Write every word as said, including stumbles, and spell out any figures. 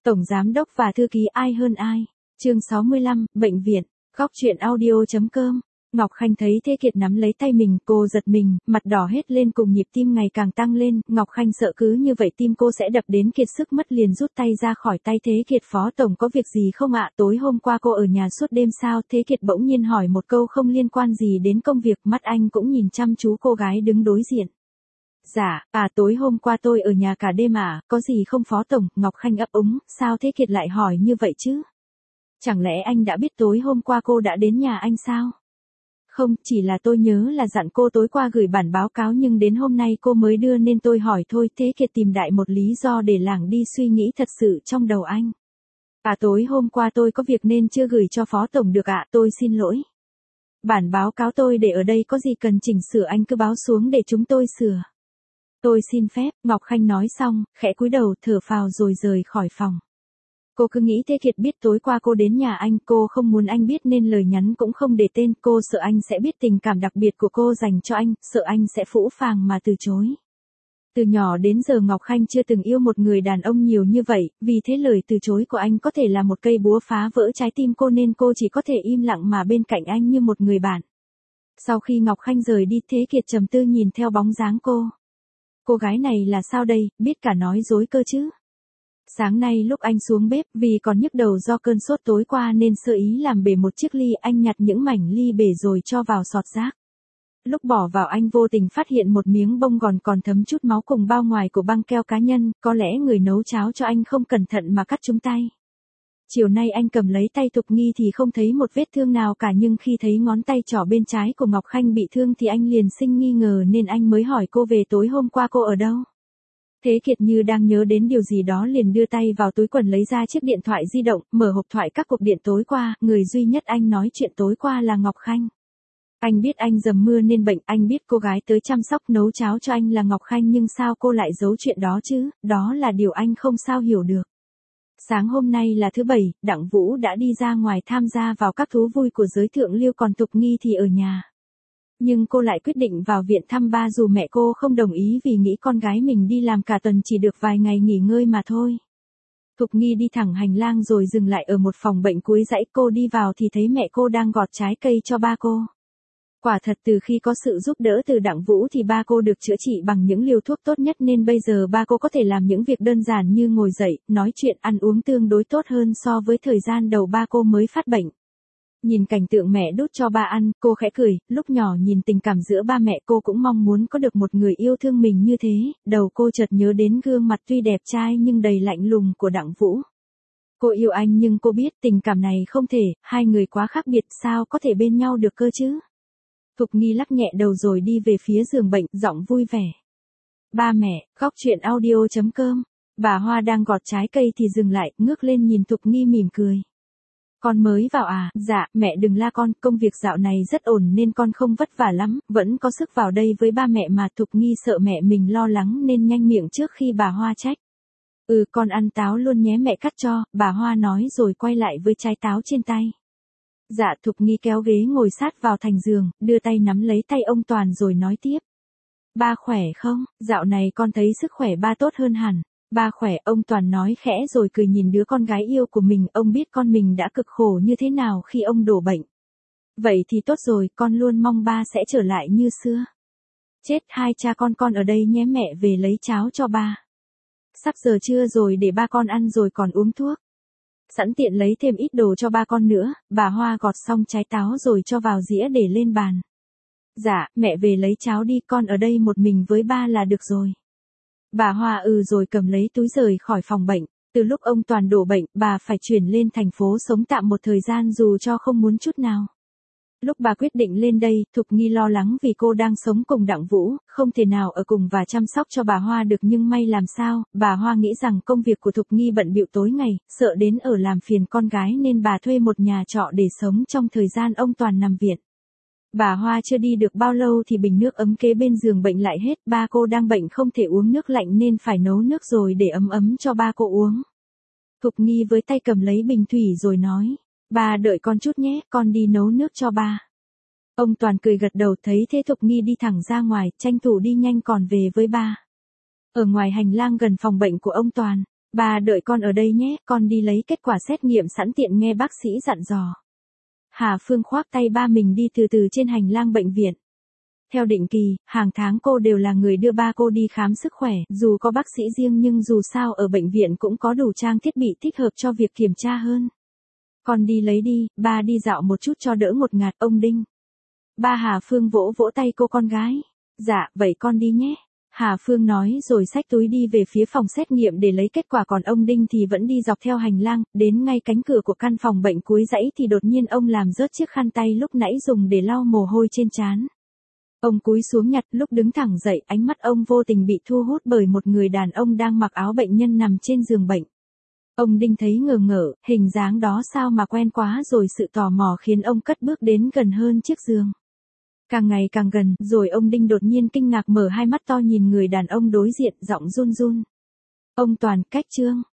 Tổng Giám đốc và Thư ký ai hơn ai. Chương sáu mươi lăm, Bệnh viện. Góc truyện audio.com. Ngọc Khanh thấy Thế Kiệt nắm lấy tay mình, cô giật mình, mặt đỏ hết lên cùng nhịp tim ngày càng tăng lên. Ngọc Khanh sợ cứ như vậy tim cô sẽ đập đến kiệt sức mất, liền rút tay ra khỏi tay Thế Kiệt. Phó Tổng có việc gì không ạ? Tối hôm qua cô ở nhà suốt đêm sao? Thế Kiệt bỗng nhiên hỏi một câu không liên quan gì đến công việc, mắt anh cũng nhìn chăm chú cô gái đứng đối diện. Dạ, à tối hôm qua tôi ở nhà cả đêm à, có gì không Phó Tổng? Ngọc Khanh ấp úng, sao Thế Kiệt lại hỏi như vậy chứ? Chẳng lẽ anh đã biết tối hôm qua cô đã đến nhà anh sao? Không, chỉ là tôi nhớ là dặn cô tối qua gửi bản báo cáo nhưng đến hôm nay cô mới đưa nên tôi hỏi thôi. Thế Kiệt tìm đại một lý do để lảng đi suy nghĩ thật sự trong đầu anh. À tối hôm qua tôi có việc nên chưa gửi cho Phó Tổng được ạ, tôi xin lỗi. Bản báo cáo tôi để ở đây, có gì cần chỉnh sửa anh cứ báo xuống để chúng tôi sửa. Tôi xin phép, Ngọc Khanh nói xong, khẽ cúi đầu thở phào rồi rời khỏi phòng. Cô cứ nghĩ Thế Kiệt biết tối qua cô đến nhà anh, cô không muốn anh biết nên lời nhắn cũng không để tên, cô sợ anh sẽ biết tình cảm đặc biệt của cô dành cho anh, sợ anh sẽ phũ phàng mà từ chối. Từ nhỏ đến giờ Ngọc Khanh chưa từng yêu một người đàn ông nhiều như vậy, vì thế lời từ chối của anh có thể là một cây búa phá vỡ trái tim cô nên cô chỉ có thể im lặng mà bên cạnh anh như một người bạn. Sau khi Ngọc Khanh rời đi, Thế Kiệt trầm tư nhìn theo bóng dáng cô. Cô gái này là sao đây, biết cả nói dối cơ chứ. Sáng nay lúc anh xuống bếp, vì còn nhức đầu do cơn sốt tối qua nên sơ ý làm bể một chiếc ly, anh nhặt những mảnh ly bể rồi cho vào sọt rác. Lúc bỏ vào anh vô tình phát hiện một miếng bông gòn còn thấm chút máu cùng bao ngoài của băng keo cá nhân, có lẽ người nấu cháo cho anh không cẩn thận mà cắt trúng tay. Chiều nay anh cầm lấy tay Thục Nghi thì không thấy một vết thương nào cả, nhưng khi thấy ngón tay trỏ bên trái của Ngọc Khanh bị thương thì anh liền sinh nghi ngờ nên anh mới hỏi cô về tối hôm qua cô ở đâu. Thế Kiệt như đang nhớ đến điều gì đó liền đưa tay vào túi quần lấy ra chiếc điện thoại di động, mở hộp thoại các cuộc điện tối qua, người duy nhất anh nói chuyện tối qua là Ngọc Khanh. Anh biết anh dầm mưa nên bệnh, anh biết cô gái tới chăm sóc nấu cháo cho anh là Ngọc Khanh, nhưng sao cô lại giấu chuyện đó chứ, đó là điều anh không sao hiểu được. Sáng hôm nay là thứ bảy, Đặng Vũ đã đi ra ngoài tham gia vào các thú vui của giới thượng lưu, còn Thục Nghi thì ở nhà. Nhưng cô lại quyết định vào viện thăm ba dù mẹ cô không đồng ý vì nghĩ con gái mình đi làm cả tuần chỉ được vài ngày nghỉ ngơi mà thôi. Thục Nghi đi thẳng hành lang rồi dừng lại ở một phòng bệnh cuối dãy, cô đi vào thì thấy mẹ cô đang gọt trái cây cho ba cô. Quả thật từ khi có sự giúp đỡ từ Đặng Vũ thì ba cô được chữa trị bằng những liều thuốc tốt nhất nên bây giờ ba cô có thể làm những việc đơn giản như ngồi dậy, nói chuyện, ăn uống tương đối tốt hơn so với thời gian đầu ba cô mới phát bệnh. Nhìn cảnh tượng mẹ đút cho ba ăn, cô khẽ cười, lúc nhỏ nhìn tình cảm giữa ba mẹ cô cũng mong muốn có được một người yêu thương mình như thế, đầu cô chợt nhớ đến gương mặt tuy đẹp trai nhưng đầy lạnh lùng của Đặng Vũ. Cô yêu anh nhưng cô biết tình cảm này không thể, hai người quá khác biệt, sao có thể bên nhau được cơ chứ. Thục Nghi lắc nhẹ đầu rồi đi về phía giường bệnh, giọng vui vẻ. Ba mẹ, góc truyện audio.com. Bà Hoa đang gọt trái cây thì dừng lại, ngước lên nhìn Thục Nghi mỉm cười. Con mới vào à? Dạ, mẹ đừng la con, công việc dạo này rất ổn nên con không vất vả lắm, vẫn có sức vào đây với ba mẹ mà. Thục Nghi sợ mẹ mình lo lắng nên nhanh miệng trước khi bà Hoa trách. Ừ, con ăn táo luôn nhé, mẹ cắt cho, bà Hoa nói rồi quay lại với trái táo trên tay. Dạ, Thục Nghi kéo ghế ngồi sát vào thành giường, đưa tay nắm lấy tay ông Toàn rồi nói tiếp. Ba khỏe không? Dạo này con thấy sức khỏe ba tốt hơn hẳn. Ba khỏe, ông Toàn nói khẽ rồi cười nhìn đứa con gái yêu của mình, ông biết con mình đã cực khổ như thế nào khi ông đổ bệnh. Vậy thì tốt rồi, con luôn mong ba sẽ trở lại như xưa. Chết, hai cha con con ở đây nhé, mẹ về lấy cháo cho ba. Sắp giờ trưa rồi, để ba con ăn rồi còn uống thuốc. Sẵn tiện lấy thêm ít đồ cho ba con nữa. Bà Hoa gọt xong trái táo rồi cho vào dĩa để lên bàn. Dạ, mẹ về lấy cháo đi, con ở đây một mình với ba là được rồi. Bà Hoa ừ rồi cầm lấy túi rời khỏi phòng bệnh. Từ lúc ông Toàn đổ bệnh, bà phải chuyển lên thành phố sống tạm một thời gian dù cho không muốn chút nào. Lúc bà quyết định lên đây, Thục Nghi lo lắng vì cô đang sống cùng Đặng Vũ, không thể nào ở cùng và chăm sóc cho bà Hoa được, nhưng may làm sao, bà Hoa nghĩ rằng công việc của Thục Nghi bận bịu tối ngày, sợ đến ở làm phiền con gái nên bà thuê một nhà trọ để sống trong thời gian ông Toàn nằm viện. Bà Hoa chưa đi được bao lâu thì bình nước ấm kế bên giường bệnh lại hết, ba cô đang bệnh không thể uống nước lạnh nên phải nấu nước rồi để ấm ấm cho ba cô uống. Thục Nghi với tay cầm lấy bình thủy rồi nói, ba đợi con chút nhé, con đi nấu nước cho ba. Ông Toàn cười gật đầu, thấy thế Thục Nghi đi thẳng ra ngoài, tranh thủ đi nhanh còn về với ba. Ở ngoài hành lang gần phòng bệnh của ông Toàn, Ba đợi con ở đây nhé, con đi lấy kết quả xét nghiệm sẵn tiện nghe bác sĩ dặn dò. Hà Phương khoác tay ba mình đi từ từ trên hành lang bệnh viện. Theo định kỳ, hàng tháng cô đều là người đưa ba cô đi khám sức khỏe, dù có bác sĩ riêng nhưng dù sao ở bệnh viện cũng có đủ trang thiết bị thích hợp cho việc kiểm tra hơn. Con đi lấy đi, ba đi dạo một chút cho đỡ ngột ngạt, ông Đinh. Ba Hà Phương vỗ vỗ tay cô con gái. Dạ, vậy con đi nhé. Hà Phương nói rồi xách túi đi về phía phòng xét nghiệm để lấy kết quả, còn ông Đinh thì vẫn đi dọc theo hành lang, đến ngay cánh cửa của căn phòng bệnh cuối dãy thì đột nhiên ông làm rớt chiếc khăn tay lúc nãy dùng để lau mồ hôi trên trán. Ông cúi xuống nhặt, lúc đứng thẳng dậy, ánh mắt ông vô tình bị thu hút bởi một người đàn ông đang mặc áo bệnh nhân nằm trên giường bệnh. Ông Đinh thấy ngờ ngợ, hình dáng đó sao mà quen quá, rồi sự tò mò khiến ông cất bước đến gần hơn chiếc giường. Càng ngày càng gần, rồi ông Đinh đột nhiên kinh ngạc mở hai mắt to nhìn người đàn ông đối diện, giọng run run. Ông Toàn, cách Trương.